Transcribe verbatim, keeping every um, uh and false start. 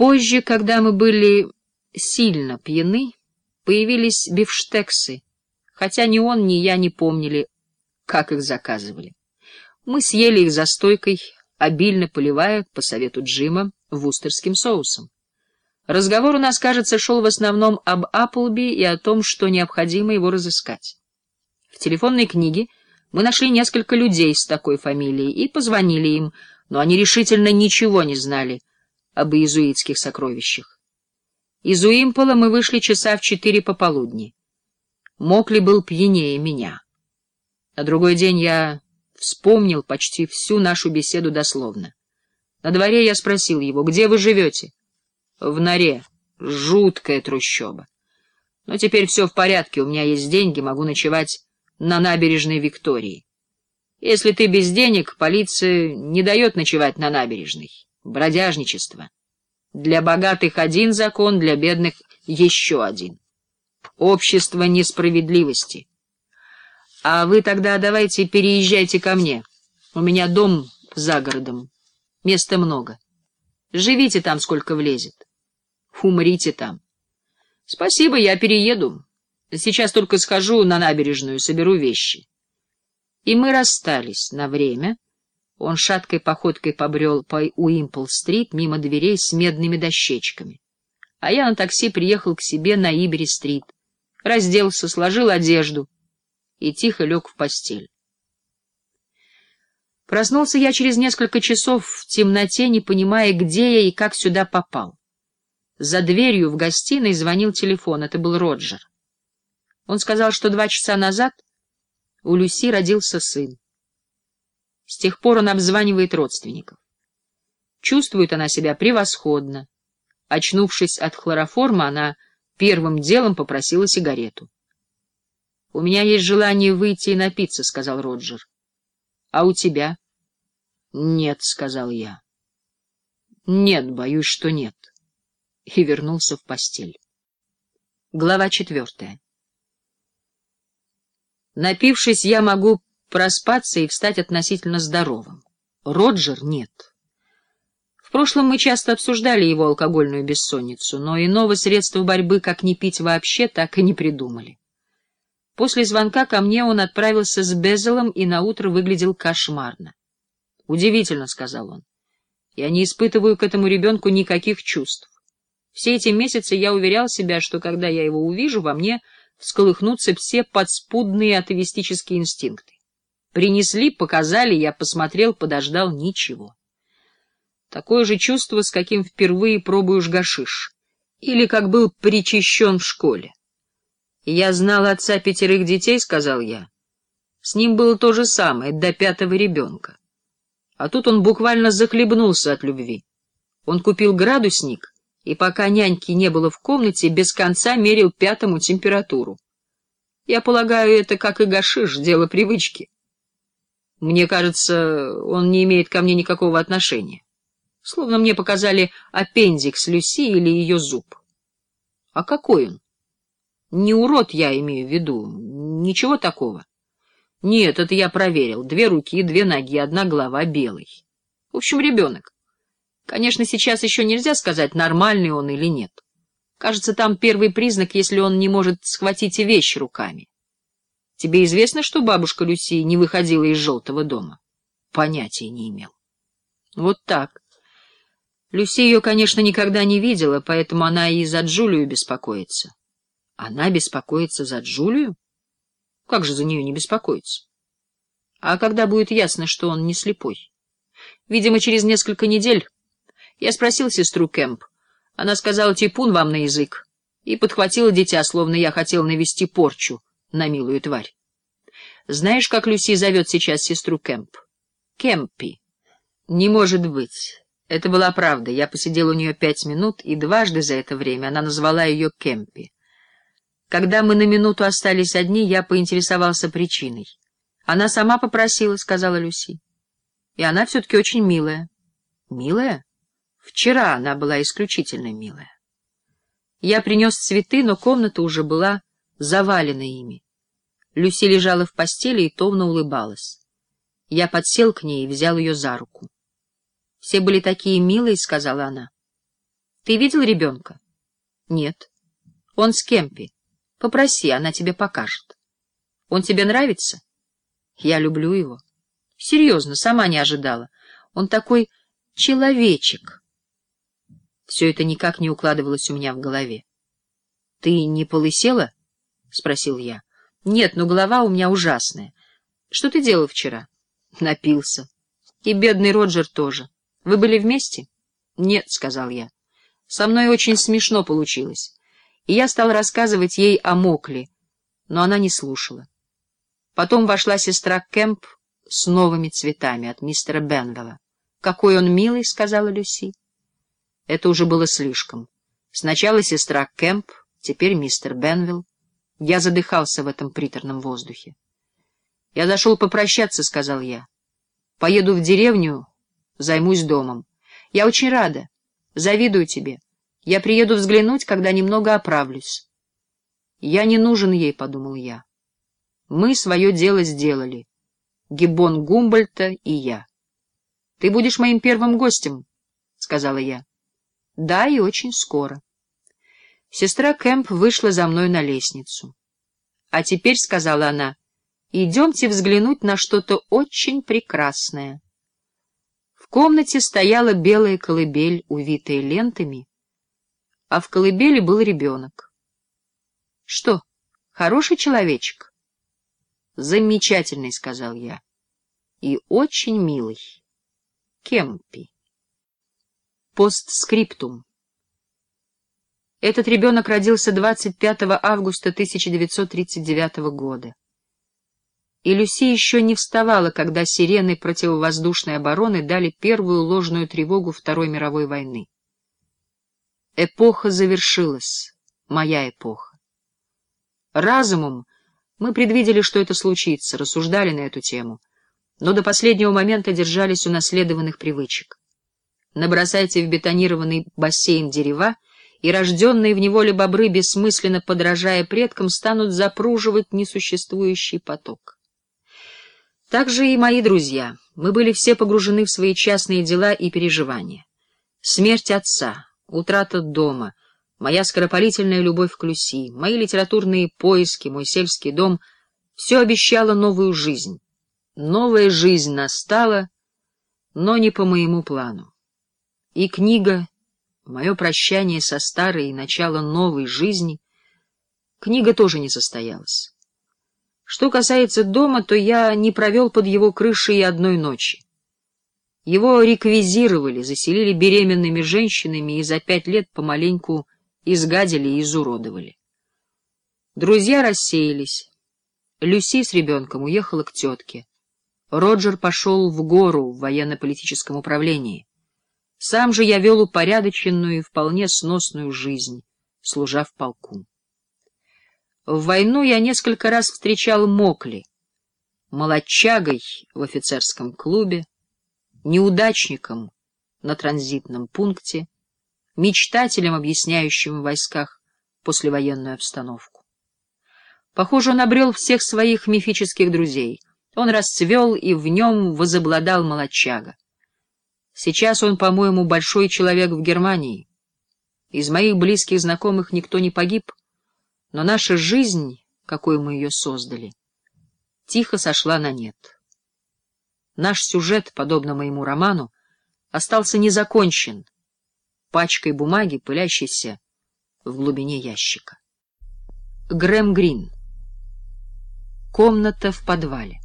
Позже, когда мы были сильно пьяны, появились бифштексы, хотя ни он, ни я не помнили, как их заказывали. Мы съели их за стойкой, обильно поливая, по совету Джима, вустерским соусом. Разговор у нас, кажется, шел в основном об Апплби и о том, что необходимо его разыскать. В телефонной книге мы нашли несколько людей с такой фамилией и позвонили им, но они решительно ничего не знали об иезуитских сокровищах. Из Уимпола мы вышли часа в четыре пополудни. Мокли был пьянее меня. На другой день я вспомнил почти всю нашу беседу дословно. На дворе я спросил его: «Где вы живете?» «В норе. Жуткая трущоба. Но теперь все в порядке, у меня есть деньги, могу ночевать на набережной Виктории. Если ты без денег, полиция не дает ночевать на набережной. Бродяжничество. Для богатых один закон, для бедных еще один. Общество несправедливости. А вы тогда давайте переезжайте ко мне. У меня дом за городом. Места много. Живите там, сколько влезет. Умрите там. Спасибо, я перееду. Сейчас только схожу на набережную, соберу вещи». И мы расстались на время. Он шаткой походкой побрел по Уимпл-стрит мимо дверей с медными дощечками. А я на такси приехал к себе на Ибери-стрит, разделся, сложил одежду и тихо лег в постель. Проснулся я через несколько часов в темноте, не понимая, где я и как сюда попал. За дверью в гостиной звонил телефон. Это был Роджер. Он сказал, что два часа назад у Люси родился сын. С тех пор он обзванивает родственников. Чувствует она себя превосходно. Очнувшись от хлороформа, она первым делом попросила сигарету. — У меня есть желание выйти и напиться, — сказал Роджер. — А у тебя? — Нет, — сказал я. — Нет, боюсь, что нет. И вернулся в постель. Глава четвертая. Напившись, я могу проспаться и встать относительно здоровым. Роджер — нет. В прошлом мы часто обсуждали его алкогольную бессонницу, но иного средства борьбы, как не пить вообще, так и не придумали. После звонка ко мне он отправился с Безелом и наутро выглядел кошмарно. «Удивительно», — сказал он. «Я не испытываю к этому ребенку никаких чувств. Все эти месяцы я уверял себя, что когда я его увижу, во мне всколыхнутся все подспудные атеистические инстинкты. Принесли, показали, я посмотрел, подождал — ничего. Такое же чувство, с каким впервые пробуешь гашиш, или как был причащен в школе. «Я знал отца пятерых детей», — сказал я. «С ним было то же самое, до пятого ребенка. А тут он буквально захлебнулся от любви. Он купил градусник, и пока няньки не было в комнате, без конца мерил пятому температуру. Я полагаю, это, как и гашиш, дело привычки. Мне кажется, он не имеет ко мне никакого отношения. Словно мне показали аппендикс Люси или ее зуб. А какой он? Не урод, я имею в виду, ничего такого. Нет, это я проверил. Две руки, две ноги, одна голова, белый. В общем, ребенок. Конечно, сейчас еще нельзя сказать, нормальный он или нет. Кажется, там первый признак, если он не может схватить и вещь руками. Тебе известно, что бабушка Люси не выходила из желтого дома? Понятия не имел. Вот так. Люси ее, конечно, никогда не видела, поэтому она и за Джулию беспокоится. Она беспокоится за Джулию? Как же за нее не беспокоиться? А когда будет ясно, что он не слепой? Видимо, через несколько недель. Я спросил сестру Кэмп. Она сказала: «Типун вам на язык», и подхватила дитя, словно я хотел навести порчу на милую тварь. Знаешь, как Люси зовет сейчас сестру Кэмп? Кемпи. Не может быть. Это была правда. Я посидел у нее пять минут, и дважды за это время она назвала ее Кемпи. Когда мы на минуту остались одни, я поинтересовался причиной. Она сама попросила, — сказала Люси. И она все-таки очень милая. Милая? Вчера она была исключительно милая. Я принес цветы, но комната уже была завалена ими. Люси лежала в постели и томно улыбалась. Я подсел к ней и взял ее за руку. — Все были такие милые, — сказала она. Ты видел ребенка? Нет. Он с Кемпи. Попроси, она тебе покажет. Он тебе нравится? Я люблю его. Серьезно, сама не ожидала. Он такой человечек. Все это никак не укладывалось у меня в голове. — Ты не полысела? — спросил я. — Нет, но голова у меня ужасная. Что ты делал вчера? — Напился. И бедный Роджер тоже. Вы были вместе? — Нет, — сказал я. Со мной очень смешно получилось. И я стал рассказывать ей о Мокли, но она не слушала. Потом вошла сестра Кэмп с новыми цветами от мистера Бенвелла. — Какой он милый, — сказала Люси. Это уже было слишком. Сначала сестра Кэмп, теперь мистер Бенвилл. Я задыхался в этом приторном воздухе. — Я зашел попрощаться, — сказал я. — Поеду в деревню, займусь домом. Я очень рада. Завидую тебе. Я приеду взглянуть, когда немного оправлюсь. Я не нужен ей, — подумал я. Мы свое дело сделали. Гиббон Гумбольдта и я. — Ты будешь моим первым гостем, — сказала я. — Да, и очень скоро. Сестра Кэмп вышла за мной на лестницу. — А теперь, — сказала она, — идемте взглянуть на что-то очень прекрасное. В комнате стояла белая колыбель, увитая лентами, а в колыбели был ребенок. — Что, хороший человечек? — Замечательный, — сказал я, — и очень милый. Кемпи. Постскриптум. Этот ребенок родился двадцать пятого августа тысяча девятьсот тридцать девятого года. И Люси еще не вставала, когда сирены противовоздушной обороны дали первую ложную тревогу Второй мировой войны. Эпоха завершилась, моя эпоха. Разумом мы предвидели, что это случится, рассуждали на эту тему, но до последнего момента держались унаследованных привычек. Набросайте в бетонированный бассейн дерева, и рожденные в неволе бобры, бессмысленно подражая предкам, станут запруживать несуществующий поток. Так же и мои друзья. Мы были все погружены в свои частные дела и переживания. Смерть отца, утрата дома, моя скоропалительная любовь к Люси, мои литературные поиски, мой сельский дом — все обещало новую жизнь. Новая жизнь настала, но не по моему плану. И книга, мое прощание со старой и начало новой жизни, книга тоже не состоялась. Что касается дома, то я не провел под его крышей и одной ночи. Его реквизировали, заселили беременными женщинами и за пять лет помаленьку изгадили и изуродовали. Друзья рассеялись. Люси с ребенком уехала к тетке. Роджер пошел в гору в военно-политическом управлении. Сам же я вел упорядоченную и вполне сносную жизнь, служа в полку. В войну я несколько раз встречал Мокли, молодчагой в офицерском клубе, неудачником на транзитном пункте, мечтателем, объясняющим в войсках послевоенную обстановку. Похоже, он обрел всех своих мифических друзей. Он расцвел, и в нем возобладал молодчага. Сейчас он, по-моему, большой человек в Германии. Из моих близких знакомых никто не погиб, но наша жизнь, какой мы ее создали, тихо сошла на нет. Наш сюжет, подобно моему роману, остался незакончен, пачкой бумаги, пылящейся в глубине ящика. Грэм Грин. Комната в подвале.